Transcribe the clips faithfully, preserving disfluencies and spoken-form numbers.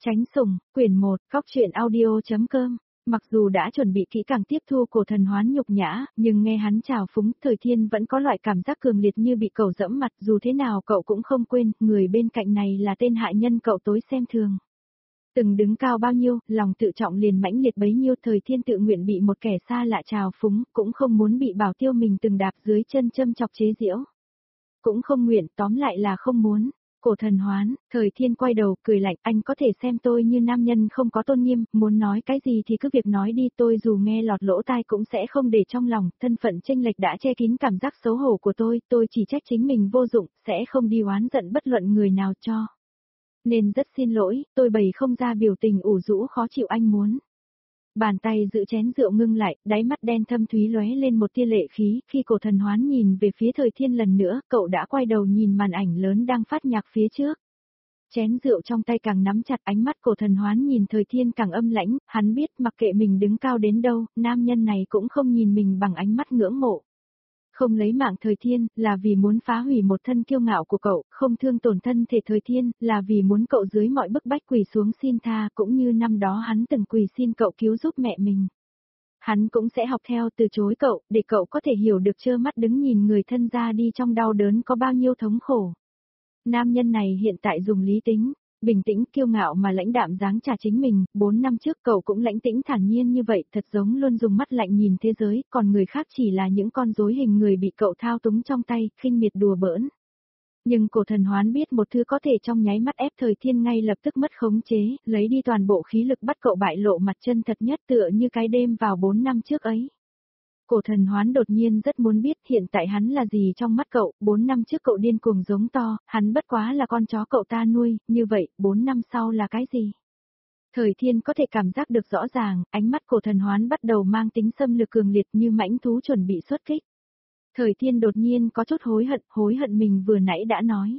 Tránh sủng, quyển một, góc truyện audio.com. Mặc dù đã chuẩn bị kỹ càng tiếp thu Cổ Thần Hoán nhục nhã, nhưng nghe hắn trào phúng, Thời Thiên vẫn có loại cảm giác cường liệt như bị cậu dẫm mặt, dù thế nào cậu cũng không quên, người bên cạnh này là tên hạ nhân cậu tối xem thường. Từng đứng cao bao nhiêu, lòng tự trọng liền mãnh liệt bấy nhiêu, Thời Thiên tự nguyện bị một kẻ xa lạ trào phúng, cũng không muốn bị bảo tiêu mình từng đạp dưới chân châm chọc chế giễu. Cũng không nguyện, tóm lại là không muốn. Cổ Thần Hoán, Thời Thiên quay đầu, cười lạnh, anh có thể xem tôi như nam nhân không có tôn nghiêm, muốn nói cái gì thì cứ việc nói đi, tôi dù nghe lọt lỗ tai cũng sẽ không để trong lòng, thân phận chênh lệch đã che kín cảm giác xấu hổ của tôi, tôi chỉ trách chính mình vô dụng, sẽ không đi oán giận bất luận người nào cho. Nên rất xin lỗi, tôi bày không ra biểu tình ủ rũ khó chịu anh muốn. Bàn tay giữ chén rượu ngưng lại, đáy mắt đen thâm thúy lóe lên một tia lệ khí, khi Cổ Thần Hoán nhìn về phía Thời Thiên lần nữa, cậu đã quay đầu nhìn màn ảnh lớn đang phát nhạc phía trước. Chén rượu trong tay càng nắm chặt, ánh mắt Cổ Thần Hoán nhìn Thời Thiên càng âm lãnh, hắn biết mặc kệ mình đứng cao đến đâu, nam nhân này cũng không nhìn mình bằng ánh mắt ngưỡng mộ. Không lấy mạng Thời Thiên, là vì muốn phá hủy một thân kiêu ngạo của cậu, không thương tổn thân thể Thời Thiên, là vì muốn cậu dưới mọi bức bách quỳ xuống xin tha, cũng như năm đó hắn từng quỳ xin cậu cứu giúp mẹ mình. Hắn cũng sẽ học theo từ chối cậu, để cậu có thể hiểu được trơ mắt đứng nhìn người thân ra đi trong đau đớn có bao nhiêu thống khổ. Nam nhân này hiện tại dùng lý tính, bình tĩnh kiêu ngạo mà lãnh đạm giáng trả chính mình, bốn năm trước cậu cũng lãnh tĩnh thản nhiên như vậy, thật giống luôn dùng mắt lạnh nhìn thế giới, còn người khác chỉ là những con rối hình người bị cậu thao túng trong tay, khinh miệt đùa bỡn. Nhưng Cổ Thần Hoán biết một thứ có thể trong nháy mắt ép Thời Thiên ngay lập tức mất khống chế, lấy đi toàn bộ khí lực bắt cậu bại lộ mặt chân thật nhất tựa như cái đêm vào bốn năm trước ấy. Cổ Thần Hoán đột nhiên rất muốn biết hiện tại hắn là gì trong mắt cậu, bốn năm trước cậu điên cuồng giống to, hắn bất quá là con chó cậu ta nuôi, như vậy, bốn năm sau là cái gì? Thời Thiên có thể cảm giác được rõ ràng, ánh mắt Cổ Thần Hoán bắt đầu mang tính xâm lược cường liệt như mãnh thú chuẩn bị xuất kích. Thời Thiên đột nhiên có chút hối hận, hối hận mình vừa nãy đã nói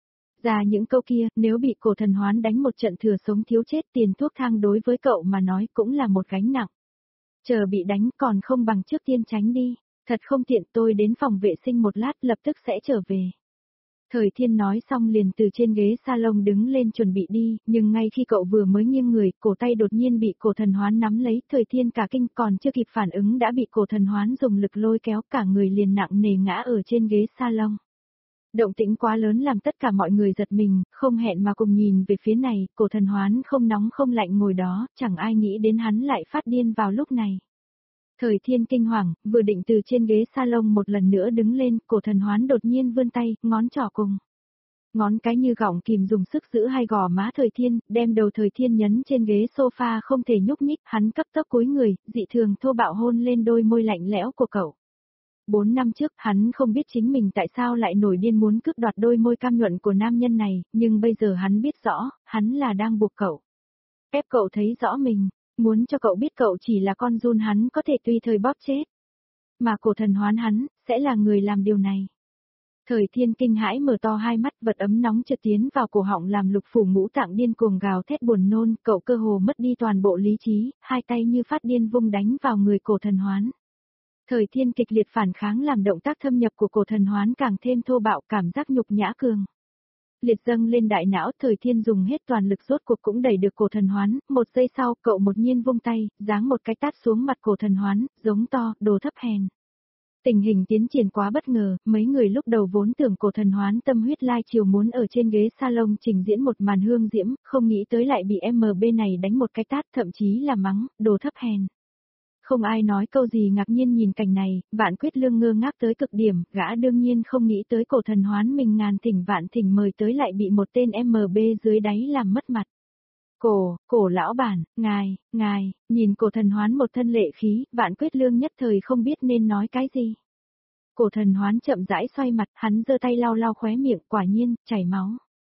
ra những câu kia, nếu bị Cổ Thần Hoán đánh một trận thừa sống thiếu chết, tiền thuốc thang đối với cậu mà nói cũng là một gánh nặng. Chờ bị đánh còn không bằng trước tiên tránh đi, thật không tiện, tôi đến phòng vệ sinh một lát lập tức sẽ trở về. Thời Thiên nói xong liền từ trên ghế salon đứng lên chuẩn bị đi, nhưng ngay khi cậu vừa mới nghiêng người, cổ tay đột nhiên bị Cổ Thần Hoán nắm lấy, Thời Thiên cả kinh còn chưa kịp phản ứng đã bị Cổ Thần Hoán dùng lực lôi kéo, cả người liền nặng nề ngã ở trên ghế salon. Động tĩnh quá lớn làm tất cả mọi người giật mình, không hẹn mà cùng nhìn về phía này, Cổ Thần Hoán không nóng không lạnh ngồi đó, chẳng ai nghĩ đến hắn lại phát điên vào lúc này. Thời Thiên kinh hoàng, vừa định từ trên ghế salon một lần nữa đứng lên, Cổ Thần Hoán đột nhiên vươn tay, ngón trỏ cùng ngón cái như gọng kìm dùng sức giữ hai gò má Thời Thiên, đem đầu Thời Thiên nhấn trên ghế sofa không thể nhúc nhích, hắn cấp tốc cúi người, dị thường thô bạo hôn lên đôi môi lạnh lẽo của cậu. Bốn năm trước, hắn không biết chính mình tại sao lại nổi điên muốn cướp đoạt đôi môi cam nhuận của nam nhân này, nhưng bây giờ hắn biết rõ, hắn là đang buộc cậu. Ép cậu thấy rõ mình, muốn cho cậu biết cậu chỉ là con giun hắn có thể tùy thời bóp chết. Mà Cổ Thần Hoán hắn, sẽ là người làm điều này. Thời Thiên kinh hãi mở to hai mắt, vật ấm nóng chợt tiến vào cổ họng làm lục phủ ngũ tạng điên cuồng gào thét buồn nôn, cậu cơ hồ mất đi toàn bộ lý trí, hai tay như phát điên vung đánh vào người Cổ Thần Hoán. Thời Thiên kịch liệt phản kháng làm động tác thâm nhập của Cổ Thần Hoán càng thêm thô bạo, cảm giác nhục nhã cường liệt dâng lên đại não, Thời Thiên dùng hết toàn lực rốt cuộc cũng đẩy được Cổ Thần Hoán, một giây sau, cậu một nhiên vung tay, giáng một cái tát xuống mặt Cổ Thần Hoán, giống to, đồ thấp hèn. Tình hình tiến triển quá bất ngờ, mấy người lúc đầu vốn tưởng Cổ Thần Hoán tâm huyết lai chiều muốn ở trên ghế salon trình diễn một màn hương diễm, không nghĩ tới lại bị em bê này đánh một cái tát, thậm chí là mắng, đồ thấp hèn. Không ai nói câu gì, ngạc nhiên nhìn cảnh này, Vạn Quyết Lương ngơ ngác tới cực điểm, gã đương nhiên không nghĩ tới Cổ Thần Hoán mình ngàn thỉnh vạn thỉnh mời tới lại bị một tên em bê dưới đáy làm mất mặt. Cổ, cổ lão bản, ngài, ngài, nhìn Cổ Thần Hoán một thân lệ khí, Vạn Quyết Lương nhất thời không biết nên nói cái gì. Cổ Thần Hoán chậm rãi xoay mặt, hắn giơ tay lau lau khóe miệng, quả nhiên, chảy máu.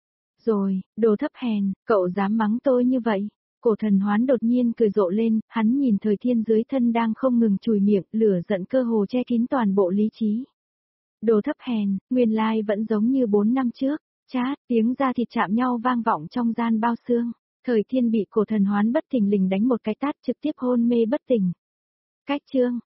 Rồi, đồ thấp hèn, cậu dám mắng tôi như vậy? Cổ Thần Hoán đột nhiên cười rộ lên, hắn nhìn Thời Thiên dưới thân đang không ngừng chùi miệng, lửa giận cơ hồ che kín toàn bộ lý trí. Đồ thấp hèn, nguyên lai vẫn giống như bốn năm trước, chát, tiếng da thịt chạm nhau vang vọng trong gian bao xương. Thời Thiên bị Cổ Thần Hoán bất thình lình đánh một cái tát trực tiếp hôn mê bất tỉnh. Cách chương,